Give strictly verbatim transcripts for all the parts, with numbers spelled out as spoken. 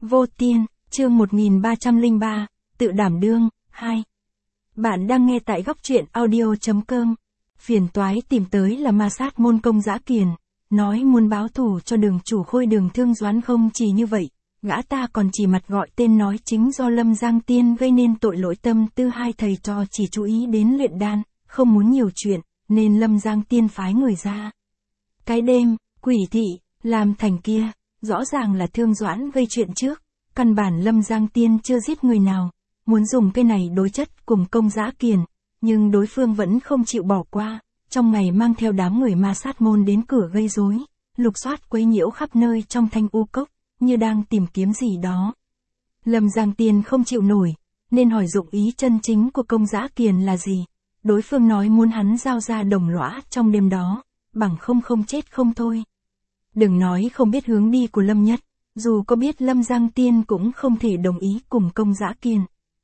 Vô Tiên, chương một nghìn ba trăm lẻ ba, tự đảm đương, hai. Bạn đang nghe tại góc truyện audio chấm com. Phiền toái tìm tới là ma sát môn Công Dã Kiền, nói muốn báo thù cho đường chủ Khôi Đường Thương Doãn. Không chỉ như vậy, gã ta còn chỉ mặt gọi tên nói chính do Lâm Giang Tiên gây nên tội lỗi. Tâm tư hai thầy trò chỉ chú ý đến luyện đan, không muốn nhiều chuyện, nên Lâm Giang Tiên phái người ra. Cái đêm, quỷ thị, làm thành kia, rõ ràng là Thương Doãn gây chuyện trước, căn bản Lâm Giang Tiên chưa giết người nào, muốn dùng cái này đối chất cùng Công Dã Kiền, nhưng đối phương vẫn không chịu bỏ qua, trong ngày mang theo đám người ma sát môn đến cửa gây rối, lục soát quấy nhiễu khắp nơi trong Thanh U Cốc, như đang tìm kiếm gì đó. Lâm Giang Tiên không chịu nổi, nên hỏi dụng ý chân chính của Công Dã Kiền là gì. Đối phương nói muốn hắn giao ra đồng lõa trong đêm đó, bằng không không chết không thôi. Đừng nói không biết hướng đi của Lâm Nhất, dù có biết Lâm Giang Tiên cũng không thể đồng ý cùng Công Dã Kiền.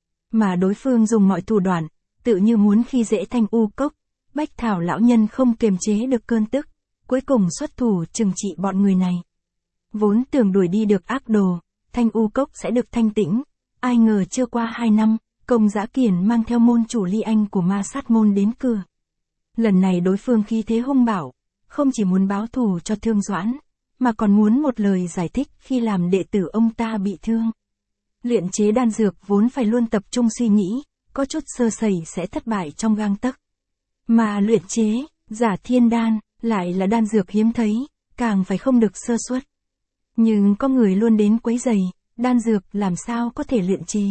Mà đối phương dùng mọi thủ đoạn, tự như muốn khi dễ Thanh U Cốc. Bách Thảo lão nhân không kiềm chế được cơn tức, cuối cùng xuất thủ trừng trị bọn người này. Vốn tưởng đuổi đi được ác đồ, Thanh U Cốc sẽ được thanh tĩnh, ai ngờ chưa qua hai năm, Công Dã Kiền mang theo môn chủ Ly Anh của ma sát môn đến cửa. Lần này đối phương khí thế hung bạo, không chỉ muốn báo thù cho Thương Doãn, mà còn muốn một lời giải thích khi làm đệ tử ông ta bị thương. Luyện chế đan dược vốn phải luôn tập trung suy nghĩ, có chút sơ sẩy sẽ thất bại trong gang tấc. Mà luyện chế, giả thiên đan, lại là đan dược hiếm thấy, càng phải không được sơ suất. Nhưng có người luôn đến quấy rầy, đan dược làm sao có thể luyện chế.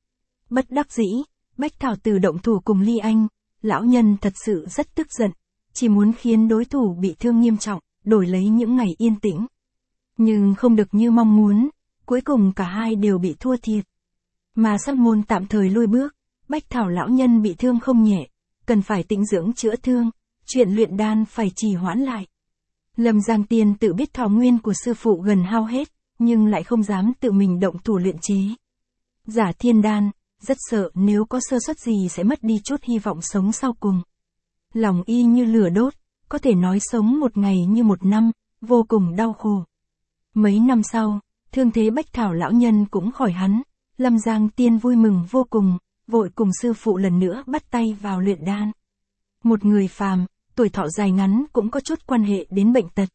Bất đắc dĩ, Bách Thảo tự động thủ cùng Ly Anh, lão nhân thật sự rất tức giận, chỉ muốn khiến đối thủ bị thương nghiêm trọng, đổi lấy những ngày yên tĩnh. Nhưng không được như mong muốn, cuối cùng cả hai đều bị thua thiệt. Mà sát môn tạm thời lui bước, Bách Thảo lão nhân bị thương không nhẹ, cần phải tĩnh dưỡng chữa thương, chuyện luyện đan phải trì hoãn lại. Lâm Giang Tiên tự biết thọ nguyên của sư phụ gần hao hết, nhưng lại không dám tự mình động thủ luyện chế giả thiên đan, rất sợ nếu có sơ suất gì sẽ mất đi chút hy vọng sống sau cùng. Lòng y như lửa đốt, có thể nói sống một ngày như một năm, vô cùng đau khổ. Mấy năm sau, thương thế Bách Thảo lão nhân cũng khỏi hắn, Lâm Giang Tiên vui mừng vô cùng, vội cùng sư phụ lần nữa bắt tay vào luyện đan. Một người phàm, tuổi thọ dài ngắn cũng có chút quan hệ đến bệnh tật.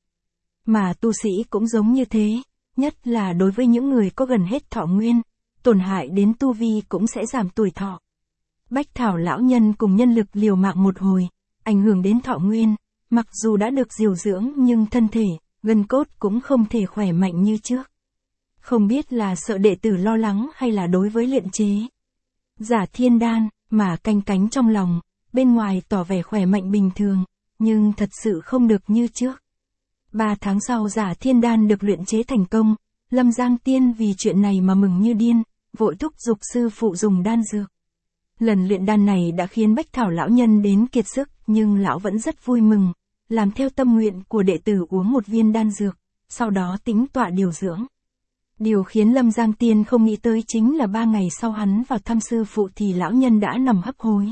Mà tu sĩ cũng giống như thế, nhất là đối với những người có gần hết thọ nguyên, tổn hại đến tu vi cũng sẽ giảm tuổi thọ. Bách Thảo lão nhân cùng nhân lực liều mạng một hồi, ảnh hưởng đến thọ nguyên, mặc dù đã được điều dưỡng nhưng thân thể, gân cốt cũng không thể khỏe mạnh như trước. Không biết là sợ đệ tử lo lắng hay là đối với luyện chế giả thiên đan mà canh cánh trong lòng, bên ngoài tỏ vẻ khỏe mạnh bình thường, nhưng thật sự không được như trước. Ba tháng sau giả thiên đan được luyện chế thành công, Lâm Giang Tiên vì chuyện này mà mừng như điên, vội thúc giục sư phụ dùng đan dược. Lần luyện đan này đã khiến Bách Thảo lão nhân đến kiệt sức, nhưng lão vẫn rất vui mừng, làm theo tâm nguyện của đệ tử uống một viên đan dược, sau đó tĩnh tọa điều dưỡng. Điều khiến Lâm Giang Tiên không nghĩ tới chính là ba ngày sau hắn vào thăm sư phụ thì lão nhân đã nằm hấp hối.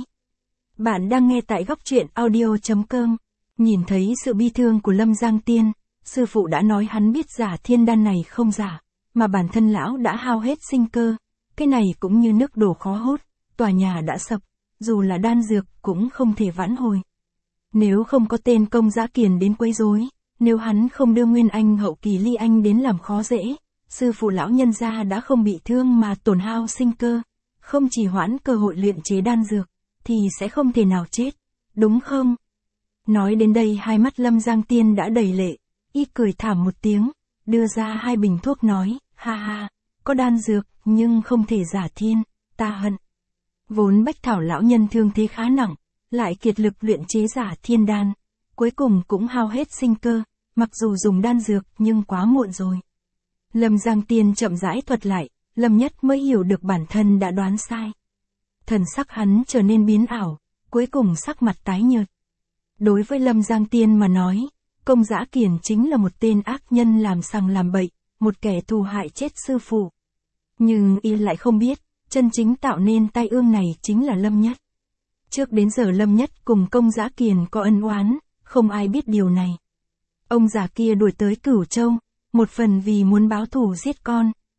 Bạn đang nghe tại góc truyện audio chấm com. Nhìn thấy sự bi thương của Lâm Giang Tiên, sư phụ đã nói hắn biết giả thiên đan này không giả, mà bản thân lão đã hao hết sinh cơ, cái này cũng như nước đổ khó hốt, tòa nhà đã sập, dù là đan dược cũng không thể vãn hồi. Nếu không có tên Công Dã Kiền đến quấy rối, nếu hắn không đưa Nguyên Anh hậu kỳ Ly Anh đến làm khó dễ, sư phụ lão nhân gia đã không bị thương mà tổn hao sinh cơ, không trì hoãn cơ hội luyện chế đan dược, thì sẽ không thể nào chết, đúng không? Nói đến đây hai mắt Lâm Giang Tiên đã đầy lệ, y cười thảm một tiếng, đưa ra hai bình thuốc nói, ha ha, có đan dược, nhưng không thể giả thiên, ta hận. Vốn Bách Thảo lão nhân thương thế khá nặng, lại kiệt lực luyện chế giả thiên đan, cuối cùng cũng hao hết sinh cơ, mặc dù dùng đan dược nhưng quá muộn rồi. Lâm Giang Tiên chậm rãi thuật lại, Lâm Nhất mới hiểu được bản thân đã đoán sai. Thần sắc hắn trở nên biến ảo, cuối cùng sắc mặt tái nhợt. Đối với Lâm Giang Tiên mà nói, Công Dã Kiền chính là một tên ác nhân làm sằng làm bậy, một kẻ thù hại chết sư phụ. Nhưng y lại không biết, chân chính tạo nên tai ương này chính là Lâm Nhất. Trước đến giờ Lâm Nhất cùng Công Dã Kiền có ân oán, không ai biết điều này. Ông già kia đuổi tới Cửu Châu, một phần vì muốn báo thù giết con,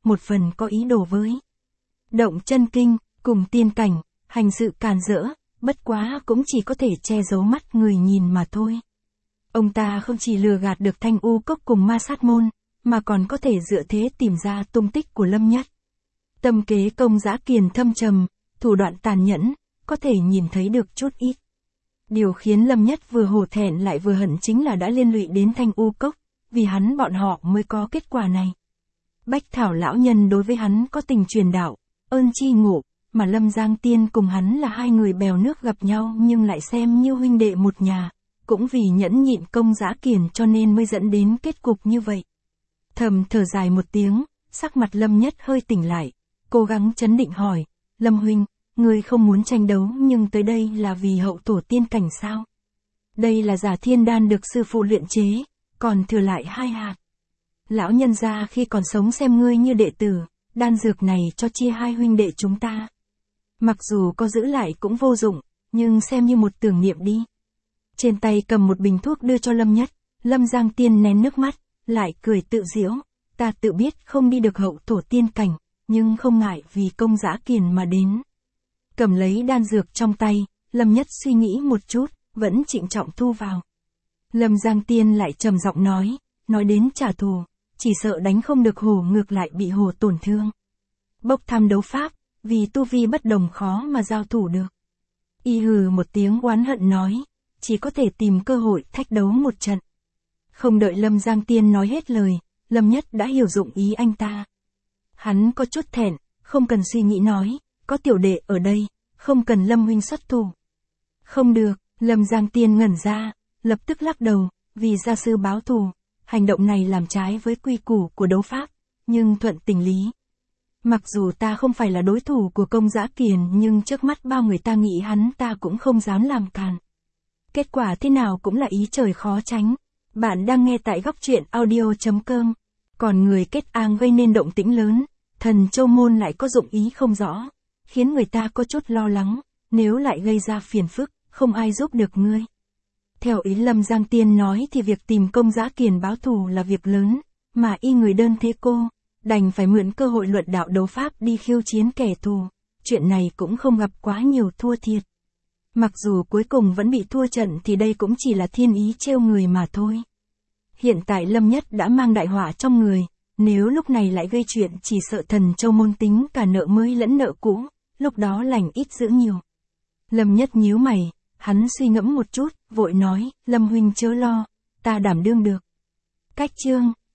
một phần có ý đồ với động chân kinh, cùng tiên cảnh, hành sự càn rỡ, bất quá cũng chỉ có thể che giấu mắt người nhìn mà thôi. Ông ta không chỉ lừa gạt được Thanh U Cốc cùng Ma Sát Môn, mà còn có thể dựa thế tìm ra tung tích của Lâm Nhất. Tâm kế công dã kiền thâm trầm, thủ đoạn tàn nhẫn, có thể nhìn thấy được chút ít. Điều khiến Lâm Nhất vừa hổ thẹn lại vừa hận chính là đã liên lụy đến Thanh U Cốc, vì hắn bọn họ mới có kết quả này. Bách Thảo lão nhân đối với hắn có tình truyền đạo, ơn chi ngộ, mà Lâm Giang Tiên cùng hắn là hai người bèo nước gặp nhau nhưng lại xem như huynh đệ một nhà, cũng vì nhẫn nhịn công dã kiền cho nên mới dẫn đến kết cục như vậy. Thầm thở dài một tiếng, sắc mặt Lâm Nhất hơi tỉnh lại, cố gắng chấn định hỏi, Lâm huynh, ngươi không muốn tranh đấu nhưng tới đây là vì hậu tổ tiên cảnh sao? Đây là giả thiên đan được sư phụ luyện chế, còn thừa lại hai hạt. Lão nhân gia khi còn sống xem ngươi như đệ tử, đan dược này cho chia hai huynh đệ chúng ta. Mặc dù có giữ lại cũng vô dụng, nhưng xem như một tưởng niệm đi. Trên tay cầm một bình thuốc đưa cho Lâm Nhất, Lâm Giang Tiên nén nước mắt, lại cười tự giễu, ta tự biết không đi được hậu tổ tiên cảnh, nhưng không ngại vì công dã kiền mà đến. Cầm lấy đan dược trong tay, Lâm Nhất suy nghĩ một chút, vẫn trịnh trọng thu vào. Lâm Giang Tiên lại trầm giọng nói, nói đến trả thù, chỉ sợ đánh không được hổ ngược lại bị hổ tổn thương. Bốc thăm đấu pháp, vì tu vi bất đồng khó mà giao thủ được. Y hừ một tiếng oán hận nói, chỉ có thể tìm cơ hội thách đấu một trận. Không đợi Lâm Giang Tiên nói hết lời, Lâm Nhất đã hiểu dụng ý anh ta. Hắn có chút thẹn, không cần suy nghĩ nói, có tiểu đệ ở đây, không cần Lâm huynh xuất thủ. Không được, Lâm Giang Tiên ngẩn ra, lập tức lắc đầu, vì gia sư báo thù, hành động này làm trái với quy củ của đấu pháp, nhưng thuận tình lý. Mặc dù ta không phải là đối thủ của công dã kiền nhưng trước mắt bao người ta nghĩ hắn ta cũng không dám làm càn. Kết quả thế nào cũng là ý trời khó tránh. Bạn đang nghe tại góc truyện audio chấm com. Còn người kết ang gây nên động tĩnh lớn, thần châu môn lại có dụng ý không rõ, khiến người ta có chút lo lắng, nếu lại gây ra phiền phức, không ai giúp được ngươi. Theo ý Lâm Giang Tiên nói thì việc tìm công dã kiền báo thù là việc lớn, mà y người đơn thế cô, đành phải mượn cơ hội luận đạo đấu pháp đi khiêu chiến kẻ thù, chuyện này cũng không gặp quá nhiều thua thiệt. Mặc dù cuối cùng vẫn bị thua trận thì đây cũng chỉ là thiên ý trêu người mà thôi. Hiện tại Lâm Nhất đã mang đại họa trong người, nếu lúc này lại gây chuyện chỉ sợ thần châu môn tính cả nợ mới lẫn nợ cũ, lúc đó lành ít giữ nhiều. Lâm Nhất nhíu mày, hắn suy ngẫm một chút, vội nói, Lâm huynh chớ lo, ta đảm đương được. Cách chương